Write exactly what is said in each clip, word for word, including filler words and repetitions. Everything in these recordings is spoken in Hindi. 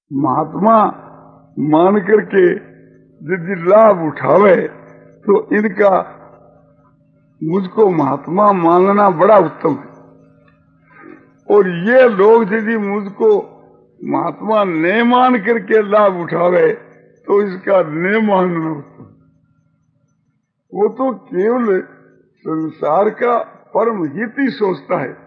महात्मा मान करके यदि लाभ उठावे तो इनका मुझको महात्मा मानना बड़ा उत्तम है। और ये लोग यदि मुझको महात्मा न मान करके लाभ उठावे तो इसका न मानना उत्तम। वो तो केवल संसार का परम हित ही सोचता है।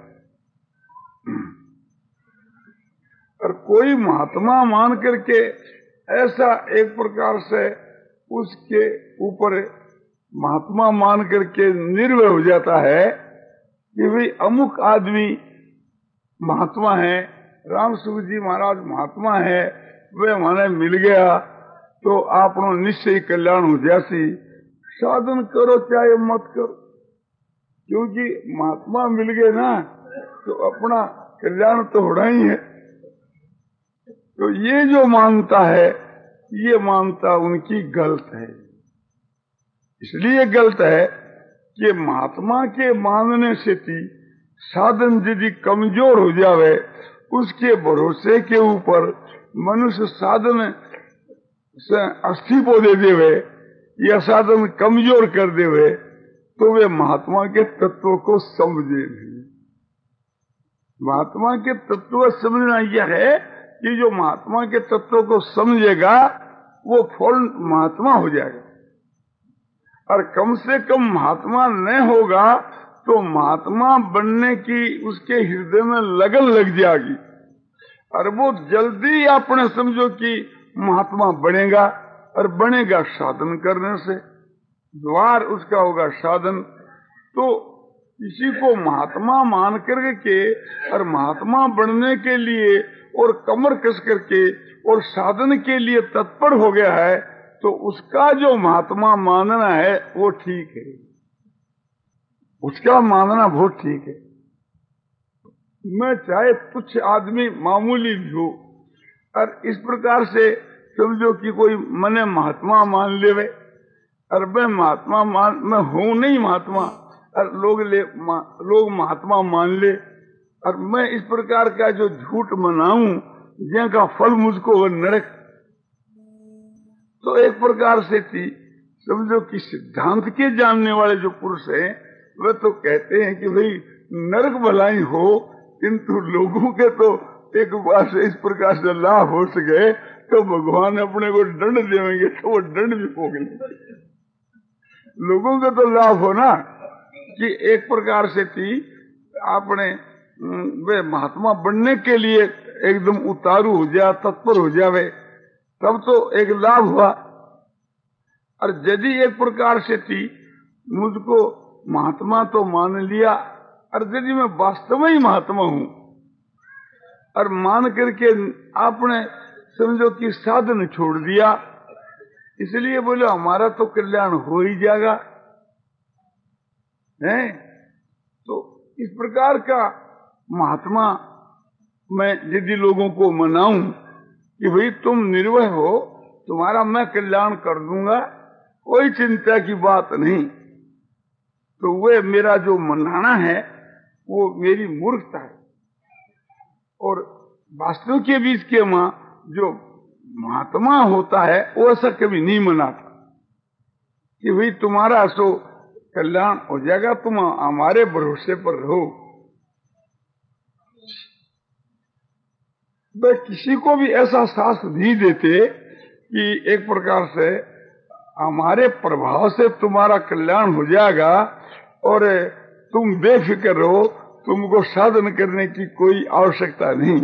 और कोई महात्मा मान करके ऐसा एक प्रकार से उसके ऊपर महात्मा मान करके निर्भय हो जाता है कि भाई अमुक आदमी महात्मा है, राम सुख जी महाराज महात्मा है, वे हमारे मिल गया तो आपनो निश्चय कल्याण हो जासी, साधन करो चाहे मत करो, क्योंकि महात्मा मिल गए ना तो अपना कल्याण तो होना ही है। तो ये जो मानता है ये मानता उनकी गलत है। इसलिए गलत है कि महात्मा के मानने से थी साधन यदि कमजोर हो जावे, उसके भरोसे के ऊपर मनुष्य साधन से अस्तीफो दे देवे या साधन कमजोर कर देवे तो वे महात्मा के तत्व को समझे नहीं। महात्मा के तत्व समझना यह है कि जो महात्मा के तत्व को समझेगा वो फौरन महात्मा हो जाएगा, और कम से कम महात्मा न होगा तो महात्मा बनने की उसके हृदय में लगन लग जाएगी, और वो जल्दी आपने समझो कि महात्मा बनेगा, और बनेगा साधन करने से, द्वार उसका होगा साधन। तो किसी को महात्मा मान करके और महात्मा बनने के लिए और कमर कस करके और साधन के लिए तत्पर हो गया है तो उसका जो महात्मा मानना है वो ठीक है, उसका मानना बहुत ठीक है। मैं चाहे तुच्छ आदमी मामूली भी हो, और इस प्रकार से समझो कि कोई मने महात्मा मान लेवे, और मैं महात्मा मान मैं हूं नहीं महात्मा, और लोग ले मा, लोग महात्मा मान ले, और मैं इस प्रकार का जो झूठ मनाऊं जिनका फल मुझको वो नरक। तो एक प्रकार से थी समझो कि सिद्धांत के जानने वाले जो पुरुष हैं वे तो कहते हैं कि भाई नरक भलाई हो, किंतु लोगों के तो एक बार से इस प्रकार से लाभ हो सके तो भगवान अपने को दंड देंगे तो वो दंड भी भोग लेंगे। लोगों का तो लाभ हो ना कि एक प्रकार से थी आपने वे महात्मा बनने के लिए एकदम उतारू हो जाए, तत्पर हो जावे, तब तो एक लाभ हुआ। और यदि एक प्रकार से थी मुझको महात्मा तो मान लिया, और यदि मैं वास्तव में ही महात्मा हूं और मान करके आपने समझो कि साधन छोड़ दिया, इसलिए बोले हमारा तो कल्याण हो ही जाएगा, है? तो इस प्रकार का महात्मा मैं यदि लोगों को मनाऊं कि भाई तुम निर्भय हो, तुम्हारा मैं कल्याण कर दूंगा, कोई चिंता की बात नहीं, तो वे मेरा जो मनाना है वो मेरी मूर्खता है। और वास्तव के बीच के मां जो महात्मा होता है वो ऐसा कभी नहीं मनाता कि भाई तुम्हारा सो कल्याण हो जाएगा, तुम हमारे भरोसे पर रहो। वे किसी को भी ऐसा साथ नहीं देते कि एक प्रकार से हमारे प्रभाव से तुम्हारा कल्याण हो जाएगा और तुम बेफिक्र रहो, तुमको साधन करने की कोई आवश्यकता नहीं।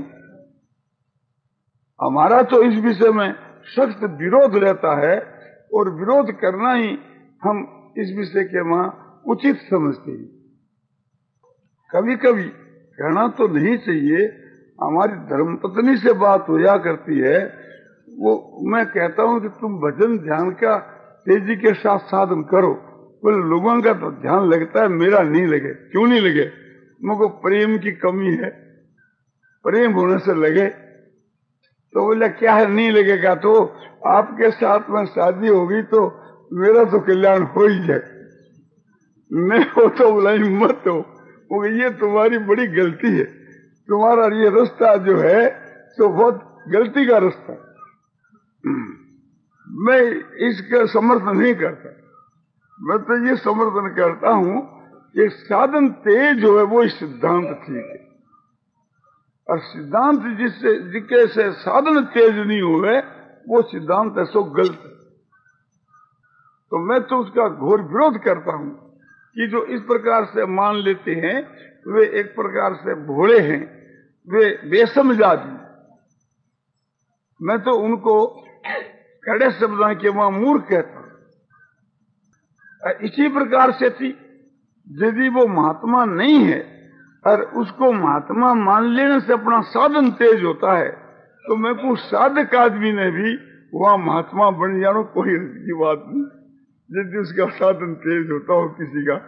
हमारा तो इस विषय में सख्त विरोध रहता है, और विरोध करना ही हम इस विषय के वहां उचित समझते हैं। कभी कभी कहना तो नहीं चाहिए, हमारी धर्मपत्नी से बात हो जा करती है, वो मैं कहता हूं कि तुम भजन ध्यान का तेजी के साथ साधन करो, बोले लोगों का तो ध्यान लगता है, मेरा नहीं लगे। क्यों नहीं लगे? मुझको प्रेम की कमी है, प्रेम होने से लगे। तो बोले क्या है नहीं लगेगा? तो आपके साथ में शादी होगी तो मेरा तो कल्याण हो ही जाए, नहीं हो तो बोला मत हो। वो ये तुम्हारी बड़ी गलती है, तुम्हारा ये रास्ता जो है तो बहुत गलती का रास्ता है। मैं इसका समर्थन नहीं करता। मैं तो ये समर्थन करता हूं कि साधन तेज हो है वो सिद्धांत ठीक है, और सिद्धांत जिससे जिसके से साधन तेज नहीं हुए वो सिद्धांत है सो गलत है। तो मैं तो उसका घोर विरोध करता हूं कि जो इस प्रकार से मान लेते हैं वे एक प्रकार से भोले हैं, वे बेसमझ आदमी। मैं तो उनको कड़े शब्दों के वहां मूर्ख कहता हूं। इसी प्रकार से थी यदि वो महात्मा नहीं है और उसको महात्मा मान लेने से अपना साधन तेज होता है, तो मैं को साधक आदमी ने भी वहां महात्मा बन जाना कोई की बात नहीं, यदि उसका साधन तेज होता हो किसी का।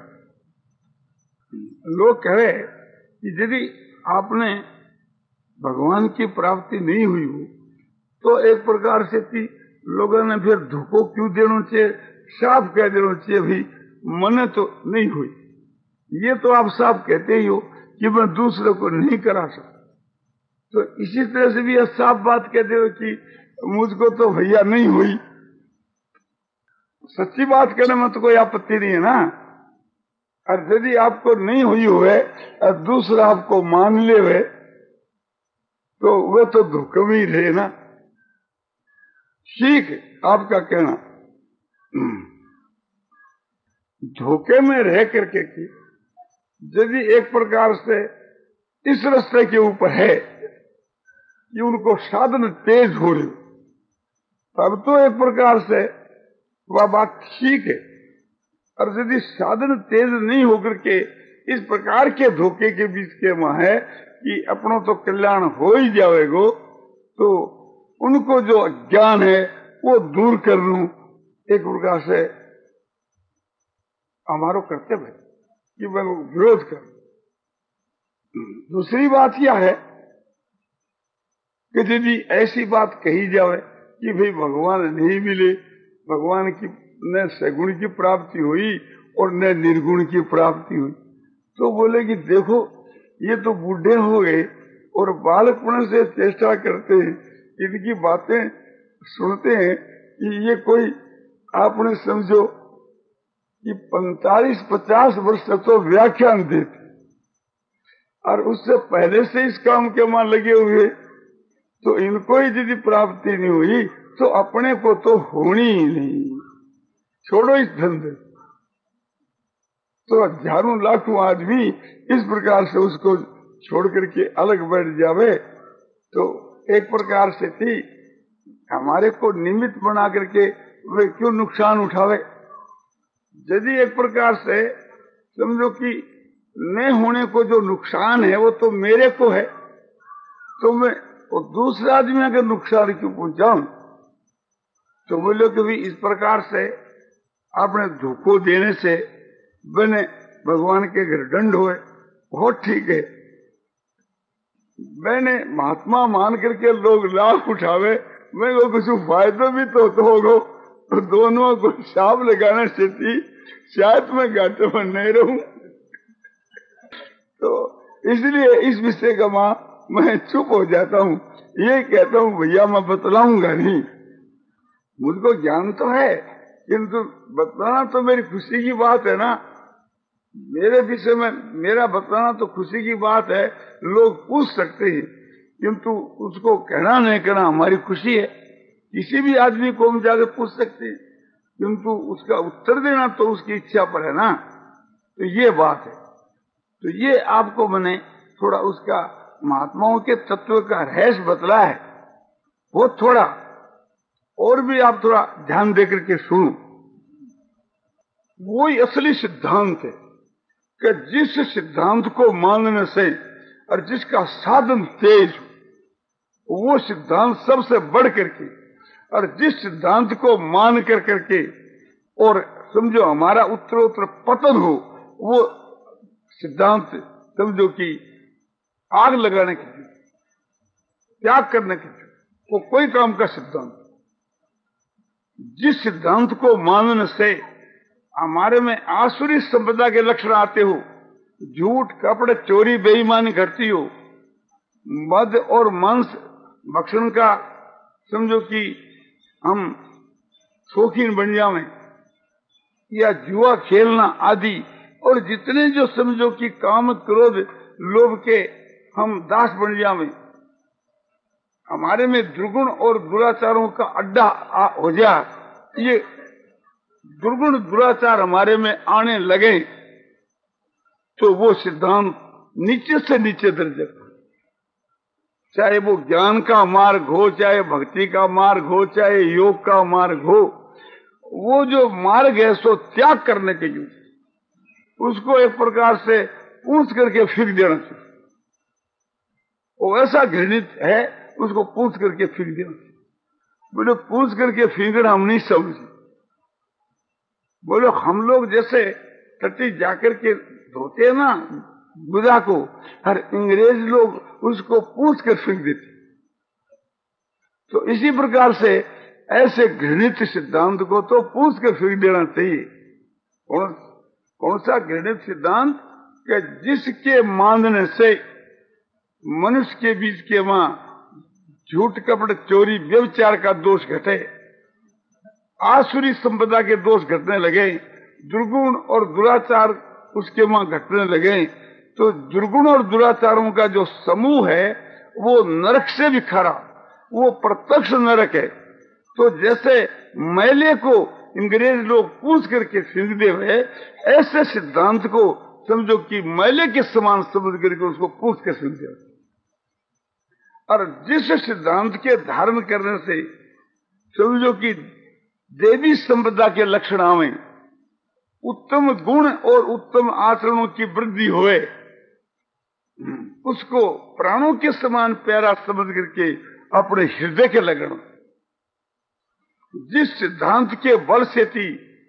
लोग कहे कि यदि आपने भगवान की प्राप्ति नहीं हुई हो तो एक प्रकार से थी लोगों ने फिर धोखो क्यों देना चाहिए, साफ कह देना चाहिए भी मने तो नहीं हुई। ये तो आप साफ कहते ही हो कि मैं दूसरे को नहीं करा सकता, तो इसी तरह से भी यह साफ बात कहते हो कि मुझको तो भैया नहीं हुई। सच्ची बात करने में तो कोई आपत्ति नहीं है ना। और यदि आपको नहीं हुई हुए और दूसरा आपको मान ले हुए तो वे तो धोखे में ही रहे ना। ठीक आपका कहना, धोखे में रह करके की यदि एक प्रकार से इस रास्ते के ऊपर है कि उनको साधन तेज हो रही, तब तो एक प्रकार से वह बात ठीक है। और यदि साधन तेज नहीं होकर के इस प्रकार के धोखे के बीच के वहां है कि अपनों तो कल्याण हो ही जाएगो, तो उनको जो अज्ञान है वो दूर कर लूं, एक प्रकार से हमारा कर्तव्य है कि मैं विरोध कर। दूसरी बात यह है कि यदि ऐसी बात कही जाए कि भाई भगवान नहीं मिले, भगवान की न सगुण की प्राप्ति हुई और न निर्गुण की प्राप्ति हुई, तो बोले कि देखो ये तो बूढ़े हो गए और बालकपन से चेष्टा करते हैं, इनकी बातें सुनते हैं कि ये कोई आपने समझो कि पैंतालीस पचास वर्ष तक तो व्याख्यान देते और उससे पहले से इस काम के वहां लगे हुए, तो इनको ही यदि प्राप्ति नहीं हुई तो अपने को तो होनी ही नहीं। छोड़ो इस धंधे। तो हजारों लाखों आदमी इस प्रकार से उसको छोड़ करके अलग बैठ जावे, तो एक प्रकार से थी हमारे को निमित्त बना करके वे क्यों नुकसान उठावे। यदि एक प्रकार से समझो कि न होने को जो नुकसान है वो तो मेरे को है, तो मैं वो दूसरा आदमी अगर नुकसान क्यों पहुंचाऊं। तो बोलो कि भी इस प्रकार से आपने धोखो देने से बने भगवान के घर दंड हुए, बहुत ठीक है। मैंने महात्मा मान करके लोग लाभ उठावे, मैं को कुछ फायदा भी तो, तो होगा, तो दोनों को साफ लगाने से थी शायद मैं घाटे में नहीं रहूं। तो इसलिए इस विषय का मां मैं चुप हो जाता हूं, ये कहता हूं भैया मैं बतलाऊंगा नहीं। मुझको ज्ञान तो है किंतु बतलाना तो मेरी खुशी की बात है ना। मेरे विषय में मेरा बतलाना तो खुशी की बात है, लोग पूछ सकते हैं, किंतु उसको कहना नहीं कहना हमारी खुशी है। किसी भी आदमी को हम जाकर पूछ सकते हैं, किंतु उसका उत्तर देना तो उसकी इच्छा पर है ना। तो ये बात है। तो ये आपको मैंने थोड़ा उसका महात्माओं के तत्व का रहस्य बतला है, वो थोड़ा और भी आप थोड़ा ध्यान देकर के सुनो। वो ही असली सिद्धांत है कि जिस सिद्धांत को मानने से और जिसका साधन तेज हो वो सिद्धांत सबसे बढ़ करके, और जिस सिद्धांत को मान कर करके और समझो हमारा उत्तरोत्तर पतन हो, वो सिद्धांत समझो कि आग लगाने की, त्याग करने की, वो कोई काम का सिद्धांत। जिस सिद्धांत को मानने से हमारे में आसुरी संपदा के लक्षण आते हो, झूठ कपड़ चोरी बेईमानी करती हो, मद और मांस भक्षण का समझो कि हम शौकीन बन जावें, या जुआ खेलना आदि, और जितने जो समझो कि काम क्रोध लोभ के हम दास बन जावें, हमारे में दुर्गुण और दुराचारों का अड्डा हो जाए, ये दुर्गुण दुराचार हमारे में आने लगे, तो वो सिद्धांत नीचे से नीचे दर्जे, चाहे वो ज्ञान का मार्ग हो, चाहे भक्ति का मार्ग हो, चाहे योग का मार्ग हो, वो जो मार्ग है सो त्याग करने के लिए उसको एक प्रकार से पूछ करके फेंक देना चाहिए। वो ऐसा घृणित है, उसको पूछ करके फेंक देना चाहिए। बोले पूछ करके फेंकना हम नहीं समझे। बोले हम लोग जैसे टट्टी जाकर के धोते हैं ना गुदा को, हर अंग्रेज लोग उसको पूछ कर फेंक देते। तो इसी प्रकार से ऐसे घृणित सिद्धांत को तो पूछ कर फेंक देना चाहिए। कौन कौन सा घृणित सिद्धांत? कि जिसके मानने से मनुष्य के बीच के वहां झूठ कपट चोरी व्यभिचार का दोष घटे, आसुरी संपदा के दोष घटने लगे, दुर्गुण और दुराचार उसके वहां घटने लगे, तो दुर्गुण और दुराचारों का जो समूह है वो नरक से भी खरा, वो प्रत्यक्ष नरक है। तो जैसे मैले को अंग्रेज लोग पूछ करके फेंक दे हुए, ऐसे सिद्धांत को समझो कि मैले के समान समझ करके उसको पूछ कर फेंक दे। और जिस सिद्धांत के धारण करने से समझो कि देवी संपदा के लक्षण आवे, उत्तम गुण और उत्तम आचरणों की वृद्धि होए, उसको प्राणों के समान प्यारा समझ करके अपने हृदय के लगन, जिस सिद्धांत के बल से थी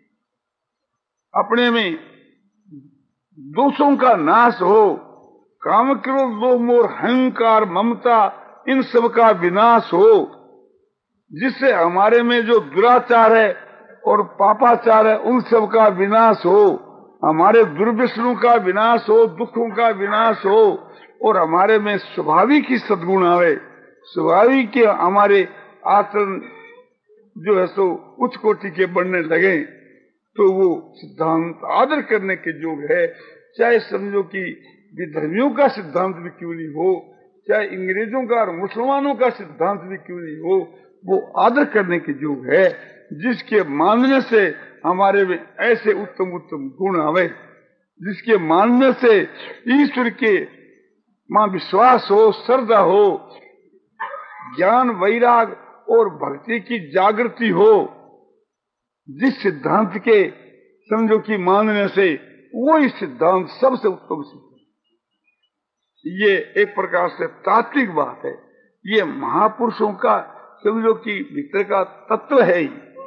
अपने में दोषों का नाश हो, काम क्रोध लोभ मोह अहंकार ममता इन सब का विनाश हो, जिससे हमारे में जो दुराचार है और पापाचार है उन सब का विनाश हो, हमारे दुर्व्यसनों का विनाश हो, दुखों का विनाश हो, और हमारे में स्वाभाविक ही सद्गुण आवे, स्वाभाविक के हमारे आचरण जो है सो उच्च कोटि के बनने लगे, तो वो सिद्धांत आदर करने के योग्य है। चाहे समझो कि विधर्मियों का सिद्धांत भी क्यों नहीं हो, चाहे अंग्रेजों का और मुसलमानों का सिद्धांत भी क्यों नहीं हो, वो आदर करने के योग्य है, जिसके मानने से हमारे में ऐसे उत्तम उत्तम गुण आवे, जिसके मानने से ईश्वर के मां विश्वास हो, श्रद्धा हो, ज्ञान वैराग और भक्ति की जागृति हो, जिस सिद्धांत के समझो कि मानने से वही सिद्धांत सबसे उत्तम सिद्धांत। ये एक प्रकार से तात्विक बात है, ये महापुरुषों का समझो कि भीतर का तत्व है ही।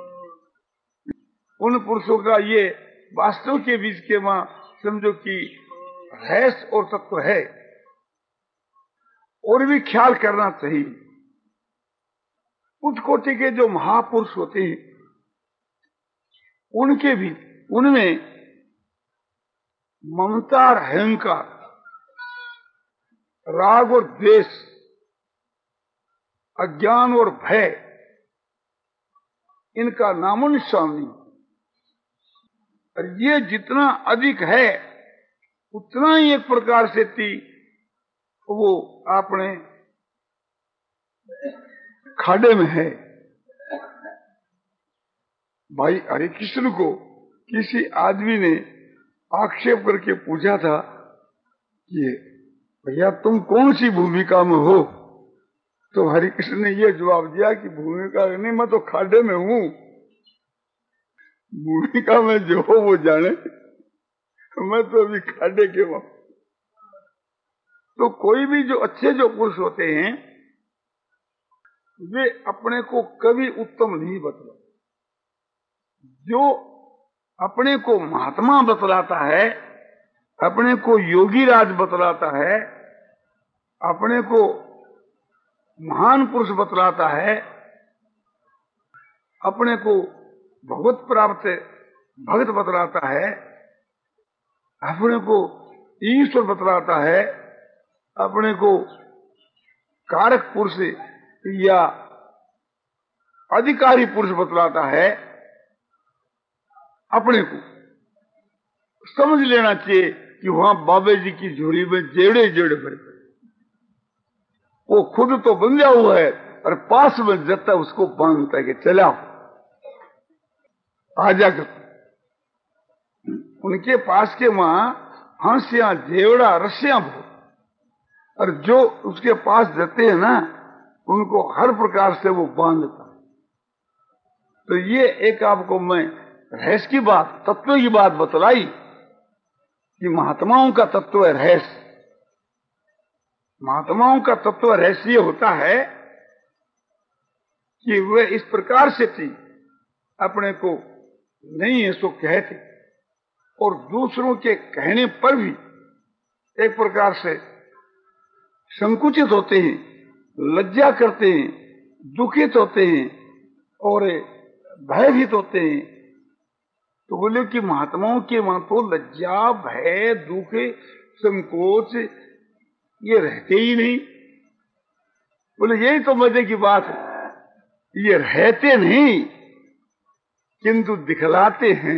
उन पुरुषों का ये वास्तव के बीच के वहां समझो कि रहस्य और तत्व है, और भी ख्याल करना चाहिए। उच्च कोटि के जो महापुरुष होते हैं उनके भी उनमें ममता और अहंकार, राग और द्वेष, अज्ञान और भय, इनका नामो निशान नहीं। और ये जितना अधिक है उतना ही एक प्रकार से थी वो आपने खाड़े में है। भाई हरे कृष्ण को किसी आदमी ने आक्षेप करके पूछा था कि भैया तुम कौन सी भूमिका में हो, तो हरि कृष्ण ने यह जवाब दिया कि भूमिका नहीं, मैं तो खाड़े में हूं, भूमिका में जो हो वो जाने, मैं तो अभी खाड़े के वहां। तो कोई भी जो अच्छे जो पुरुष होते हैं वे अपने को कभी उत्तम नहीं बतलाते। जो अपने को महात्मा बतलाता है, अपने को योगी राज बतलाता है, अपने को महान पुरुष बतलाता है, अपने को भगवत प्राप्त भक्त बतलाता है, अपने को ईश्वर बतलाता है, अपने को कारक पुरुष या अधिकारी पुरुष बतलाता है, अपने को समझ लेना चाहिए कि वहां बाबे जी की झोली में जेड़े जेड़े भरे पड़े, वो खुद तो बंधा हुआ है और पास में जता उसको बांधता है कि चला आजा कर। उनके पास के वहां हांसियां जेवड़ा रस्सियां बहुत, और जो उसके पास जाते हैं ना उनको हर प्रकार से वो बांधता। तो ये एक आपको मैं रहस्य की बात, तत्व की बात बतलाई कि महात्माओं का तत्व है रहस्य। महात्माओं का तत्व रहस्य ये होता है कि वे इस प्रकार से थी, अपने को नहीं है सो कहते, और दूसरों के कहने पर भी एक प्रकार से संकुचित होते हैं, लज्जा करते हैं, दुखित होते हैं और भयभीत होते हैं। तो बोले कि महात्माओं के वहां तो लज्जा, भय, दुख, संकोच ये रहते ही नहीं। बोले यही तो मजे की बात है, ये रहते नहीं किंतु दिखलाते हैं।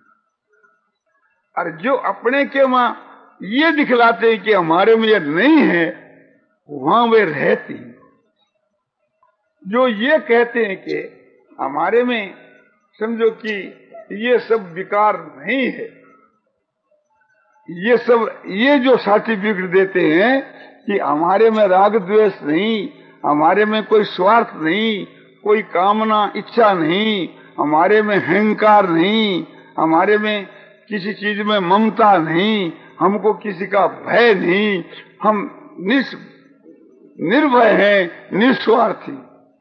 और जो अपने के वहां ये दिखलाते हैं कि हमारे में ये नहीं है, वहां वे रहते हैं। जो ये कहते हैं कि हमारे में समझो कि ये सब विकार नहीं है, ये सब ये जो सर्टिफिकेट देते हैं कि हमारे में राग द्वेष नहीं, हमारे में कोई स्वार्थ नहीं, कोई कामना इच्छा नहीं, हमारे में अहंकार नहीं, हमारे में किसी चीज में ममता नहीं, हमको किसी का भय नहीं, हम निस निर्भय हैं, निस्वार्थी,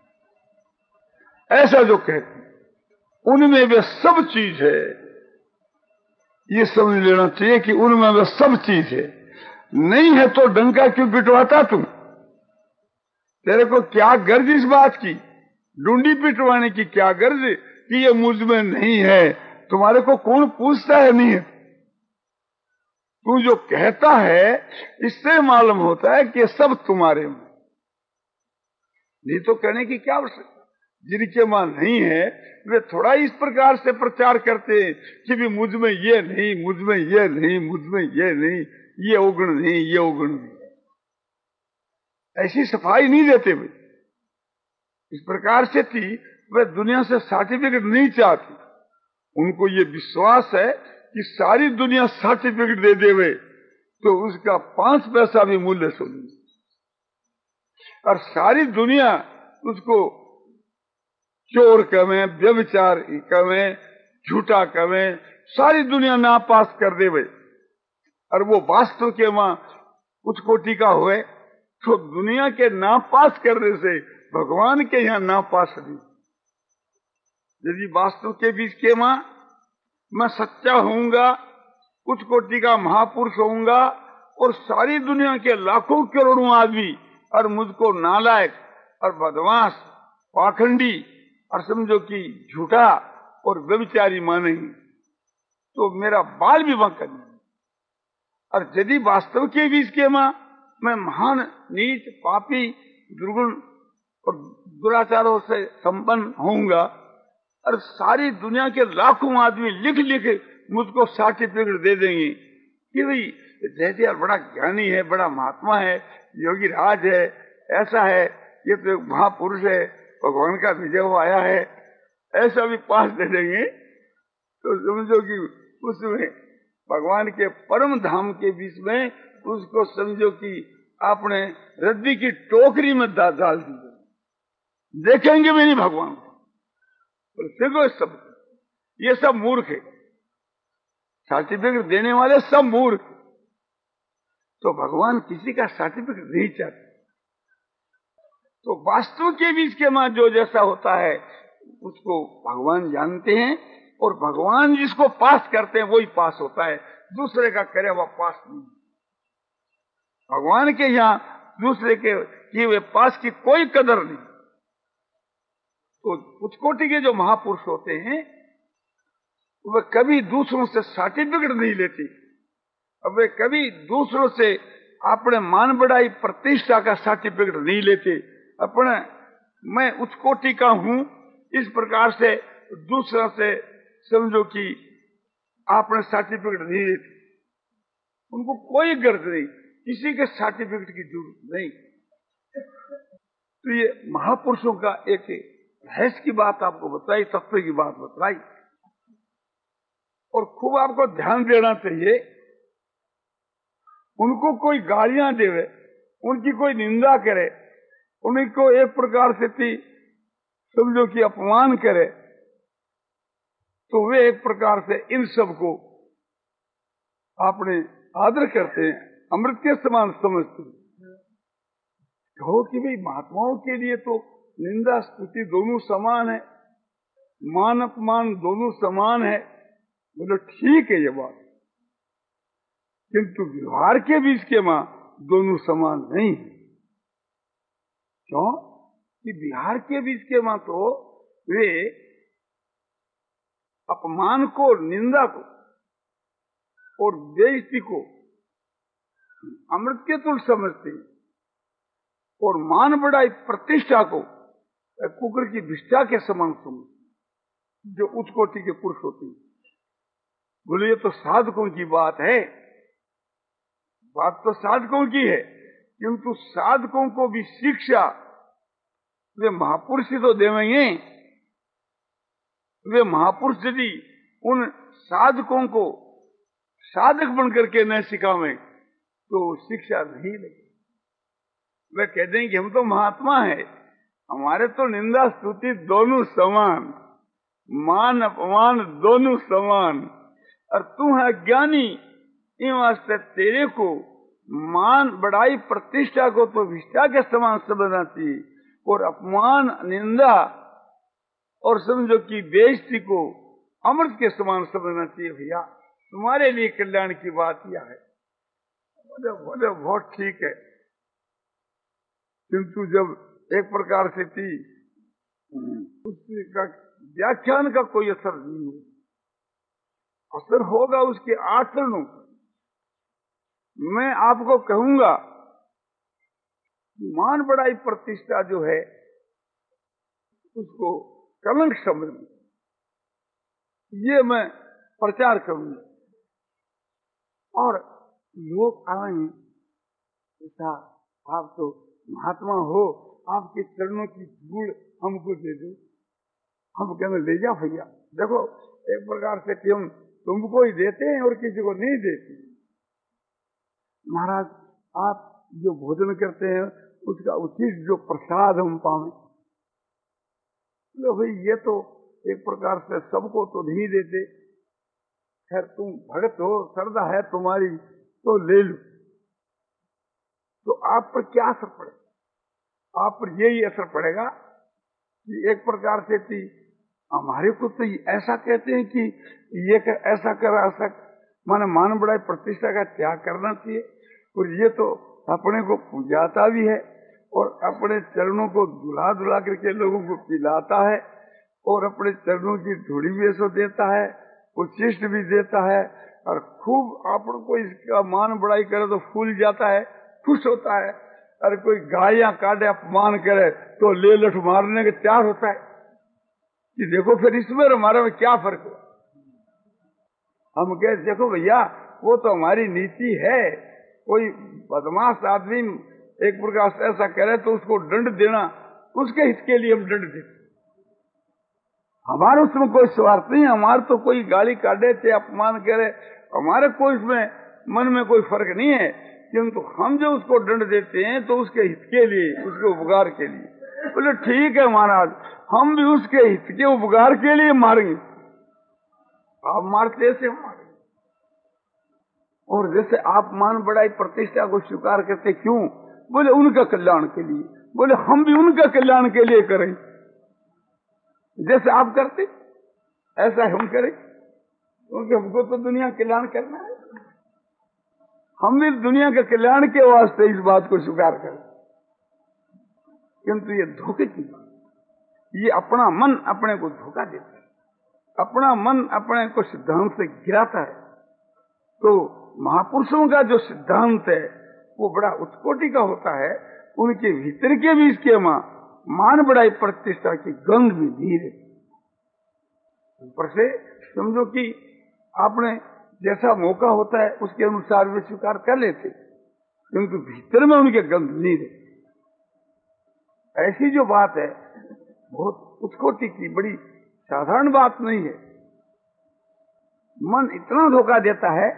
ऐसा जो कहते हैं उनमें वे सब चीज है। ये समझ लेना चाहिए कि उनमें वे सब चीज है। नहीं है तो डंका क्यों पिटवाता तुम? तेरे को क्या गर्ज इस बात की, डूंडी पिटवाने की क्या गर्ज कि ये मुझ में नहीं है? तुम्हारे को कौन पूछता है नहीं है? तू जो कहता है इससे मालूम होता है कि सब तुम्हारे में, नहीं तो कहने की क्या आवश्यकता। जिनके मां नहीं है वे थोड़ा इस प्रकार से प्रचार करते हैं कि भी मुझ में ये नहीं, मुझ में ये नहीं, मुझ में ये नहीं, ये उगण नहीं, ये उगण नहीं, ऐसी सफाई नहीं देते वे। इस प्रकार से थी वे दुनिया से सर्टिफिकेट नहीं चाहती। उनको ये विश्वास है कि सारी दुनिया सर्टिफिकेट दे देवे तो उसका पांच पैसा भी मूल्य सुन, और सारी दुनिया उसको चोर कहें, व्यभिचार कहें, झूठा कहें, सारी दुनिया नापास कर देवे, और वो वास्तव के वहां उच्च कोटि का हुए तो दुनिया के नापास करने से भगवान के यहाँ नापास नहीं। यदि वास्तव के बीच के मां मैं सच्चा होऊंगा, उच्च कोटि का महापुरुष होऊंगा, और सारी दुनिया के लाखों करोड़ों आदमी और मुझको नालायक और बदमाश, पाखंडी और समझो कि झूठा और व्यभिचारी मानेंगे तो मेरा बाल विवाह करना। और यदि वास्तव के बीच के मां मैं महान, नीच, पापी, दुर्गुण और दुराचारों से संपन्न होऊंगा, और सारी दुनिया के लाखों आदमी लिख लिख मुझको सर्टिफिकेट दे देंगे कि भाई जैसे बड़ा ज्ञानी है, बड़ा महात्मा है, योगी राज है, ऐसा है, ये तो महापुरुष है, भगवान का विजय हुआ आया है, ऐसा भी पास दे देंगे, तो समझो कि उसमें भगवान के परम धाम के बीच में उसको समझो कि आपने रद्दी की टोकरी में डाल दी, देखेंगे भी नहीं भगवान को। देखो सब ये सब मूर्ख है, सर्टिफिकेट देने वाले सब मूर्ख। तो भगवान किसी का सर्टिफिकेट नहीं चाहते। तो वास्तव के बीच के मां जो जैसा होता है उसको भगवान जानते हैं, और भगवान जिसको पास करते हैं वही पास होता है, दूसरे का करे हुआ पास नहीं। भगवान के यहाँ दूसरे के किए हुए पास की कोई कदर नहीं। तो उच्च कोटि के जो महापुरुष होते हैं वे कभी दूसरों से सर्टिफिकेट नहीं लेते, अब वे कभी दूसरों से अपने मान बढ़ाई प्रतिष्ठा का सर्टिफिकेट नहीं लेते, अपने मैं उच्च कोटि का हूं, इस प्रकार से दूसरा से समझो कि आपने सर्टिफिकेट नहीं देती, उनको कोई गर्ज नहीं, किसी के सर्टिफिकेट की जरूरत नहीं। तो ये महापुरुषों का एक रहस्य की बात आपको बताई, तत्व की बात बताई, और खूब आपको ध्यान देना चाहिए। उनको कोई गालियां देवे, उनकी कोई निंदा करे, उनको एक प्रकार से थी समझो कि अपमान करे, तो वे एक प्रकार से इन सब को अपने आदर करते हैं, अमृत के समान समझते हैं। कहो कि भाई महात्माओं के लिए तो निंदा स्तुति दोनों समान है, मान अपमान दोनों समान है। बोलो ठीक है ये बात, किंतु व्यवहार के बीच के मां दोनों समान नहीं है। क्यों कि बिहार के बीच के मां तो वे अपमान को, निंदा को और बेइज्जती को अमृत के तुल समझते हैं, और मान बढ़ाई प्रतिष्ठा को कुकर की विष्ठा के समान समझते, जो उच्च कोटि के पुरुष होते हैं। बोले ये तो साधकों की बात है, बात तो साधकों की है, किंतु साधकों को भी शिक्षा वे महापुरुष ही तो देवेंगे। वे महापुरुष यदि उन साधकों को साधक बन करके न सिखावें तो शिक्षा नहीं लगे। वे कह देंगे हम तो महात्मा है, हमारे तो निंदा स्तुति दोनों समान, मान अपमान दोनों समान, और तू है ज्ञानी, इन वास्ते तेरे को मान बढ़ाई प्रतिष्ठा को तो विष्ठा के समान समझना चाहिए, और अपमान निंदा और समझो कि बेइज्जती को अमृत के समान समझना चाहिए। भैया तुम्हारे लिए कल्याण की बात यह है। बोले बोले बहुत ठीक है, किंतु जब एक प्रकार से थी उसका व्याख्यान का कोई असर नहीं हो, असर होगा उसके आचरणों पर। मैं आपको कहूंगा मान बढ़ाई प्रतिष्ठा जो है उसको कलंक समझ, ये मैं प्रचार करूंगा, और लोग आएंगे ऐसा आप तो महात्मा हो, आपके चरणों की धूल हमको दे दो। हम कहेंगे ले जा भैया, देखो एक प्रकार से कि हम तुमको ही देते हैं और किसी को नहीं देते। महाराज आप जो भोजन करते हैं उसका उचित जो प्रसाद हम पावे, लो भाई ये तो एक प्रकार से सबको तो नहीं देते, खैर तुम भगत हो, श्रद्धा है तुम्हारी तो ले लो। तो आप पर क्या असर पड़ेगा? आप पर यही असर पड़ेगा कि एक प्रकार से थी हमारे को तो ऐसा कहते हैं कि ये कर, ऐसा कर, ऐसा माने मान बढ़ाई प्रतिष्ठा का त्याग करना चाहिए, और ये तो अपने को पूजाता भी है और अपने चरणों को दुला दुला करके लोगों को पिलाता है, और अपने चरणों की धूड़ी भी ऐसा देता है, उच्छिष्ट भी देता है, और खूब आपन को इसका मान बढ़ाई करे तो फूल जाता है, खुश होता है। अरे कोई गालियां काटे, अपमान करे तो ले लठ मारने के तैयार होता है कि देखो फिर इसमें हमारे में क्या फर्क हुआ। हम कहे देखो भैया वो तो हमारी नीति है, कोई बदमाश आदमी एक प्रकार से ऐसा करे तो उसको दंड देना, उसके हित के लिए हम दंड देते, हमारे उसमें कोई स्वार्थ नहीं। हमारे तो कोई गाली काटे चाहे अपमान करे, हमारे कोई इसमें मन में कोई फर्क नहीं है, किंतु हम जो उसको दंड देते हैं तो उसके हित के लिए, उसके उपकार के लिए। बोले ठीक है महाराज, हम भी उसके हित के उपकार के लिए मारेंगे। आप मारते ऐसे मारेंगे, और जैसे आप मान बढ़ाई प्रतिष्ठा को स्वीकार करते क्यों? बोले उनका कल्याण के लिए। बोले हम भी उनका कल्याण के लिए करें, जैसे आप करते ऐसा हम करें, क्योंकि हमको तो दुनिया कल्याण करना है। हम भी दुनिया के कल्याण के वास्ते इस बात को स्वीकार करें, किंतु ये धोखे की बात, ये अपना मन अपने को धोखा देता है, अपना मन अपने को सिद्धांत से गिराता है। तो महापुरुषों का जो सिद्धांत है वो बड़ा उत्कोटि का होता है, उनके भीतर के भी इसके मां मान बढ़ाई प्रतिष्ठा की गंध भी धीरे ऊपर से समझो कि आपने जैसा मौका होता है उसके अनुसार वे स्वीकार कर लेते, किंतु भीतर में उनके गंध नहीं रहे। ऐसी जो बात है बहुत उत्कोटि की, बड़ी साधारण बात नहीं है। मन इतना धोखा देता है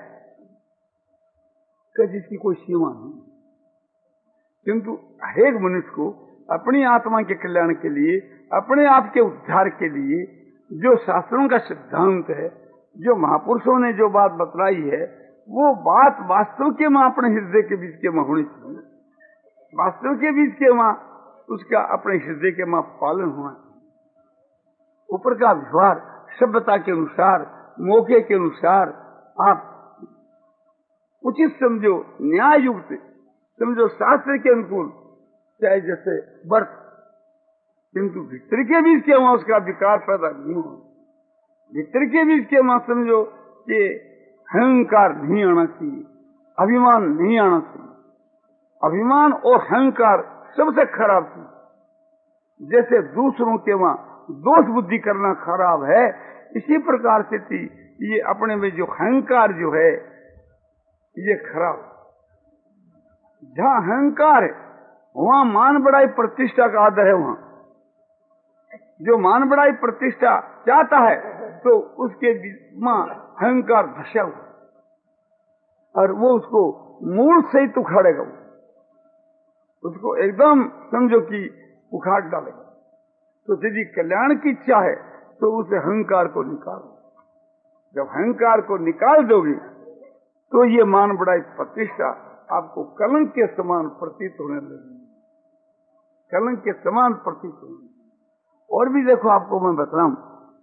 कि जिसकी कोई सीमा नहीं, किंतु हरेक मनुष्य को अपनी आत्मा के कल्याण के लिए, अपने आप के उद्धार के लिए जो शास्त्रों का सिद्धांत है, जो महापुरुषों ने जो बात बतलाई है, वो बात वास्तव के मां अपने हृदय के बीच के मां होनी चाहिए। वास्तव के बीच के मां उसका अपने हृदय के मां पालन होना चाहिए। ऊपर का व्यवहार सभ्यता के अनुसार, मौके के अनुसार आप उचित समझो, न्याय युक्त समझो, शास्त्र के अनुकूल, चाहे जैसे वर्त, किंतु भीतर के बीच के वहां उसका विकार पैदा नहीं हो। भीतर के बीच के वहां समझो कि अहंकार नहीं आना चाहिए, अभिमान नहीं आना चाहिए। अभिमान और अहंकार सबसे खराब चीज। जैसे दूसरों के वहां दोष बुद्धि करना खराब है, इसी प्रकार से थी ये अपने में जो अहंकार जो है ये खराब। जहां अहंकार है वहां मान बढ़ाई प्रतिष्ठा का आदर है। वहां जो मान बढ़ाई प्रतिष्ठा चाहता है तो उसके मां अहंकार धसा हुआ, और वो उसको मूल सहित उखाड़ेगा, वो उसको एकदम समझो कि उखाड़ डालेगा। तो यदि कल्याण की इच्छा है तो उस अहंकार को निकालो। जब अहंकार को निकाल दोगे तो ये मान बढ़ाई प्रतिष्ठा आपको कलंक के समान प्रतीत होने लगेगी, कलंक के समान प्रतीत होने। और भी देखो, आपको मैं बताऊं,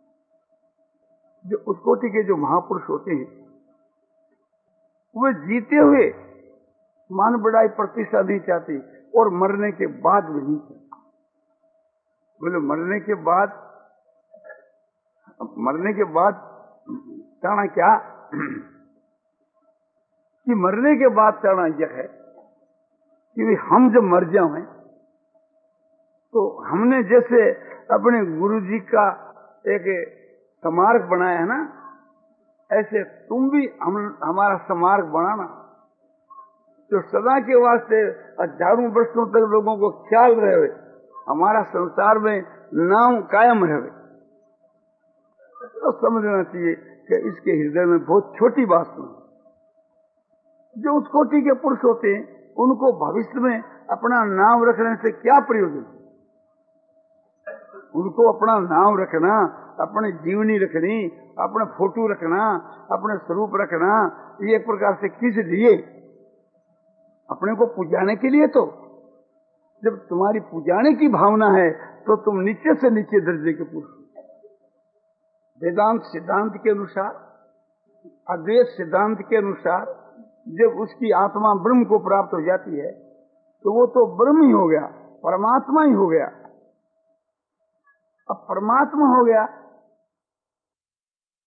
जो उस कोटि के जो महापुरुष होते हैं वे जीते हुए मान बढ़ाई प्रतिष्ठा नहीं चाहते और मरने के बाद भी नहीं चाहते। बोले मरने के बाद, मरने के बाद चाहना क्या कि मरने के बाद चाहना यह है कि हम जब मर जाएं तो हमने जैसे अपने गुरु जी का एक स्मारक बनाया है ना, ऐसे तुम भी हम हमारा स्मारक बनाना, जो सदा के वास्ते हजारों वर्षों तक लोगों को ख्याल रहे, हमारा संसार में नाम कायम रहे। तो समझना चाहिए कि इसके हृदय में बहुत छोटी बात नहीं। जो उस कोटि के पुरुष होते हैं उनको भविष्य में अपना नाम रखने से क्या प्रयोजन? उनको अपना नाम रखना, अपनी जीवनी रखनी, अपना फोटो रखना, अपने स्वरूप रखना, ये एक प्रकार से किस लिए? अपने को पुजाने के लिए। तो जब तुम्हारी पुजाने की भावना है तो तुम नीचे से नीचे दर्जे के पुरुष। वेदांत सिद्धांत के अनुसार, अद्वैत सिद्धांत के अनुसार जब उसकी आत्मा ब्रह्म को प्राप्त हो जाती है तो वो तो ब्रह्म ही हो गया, परमात्मा ही हो गया। अब परमात्मा हो गया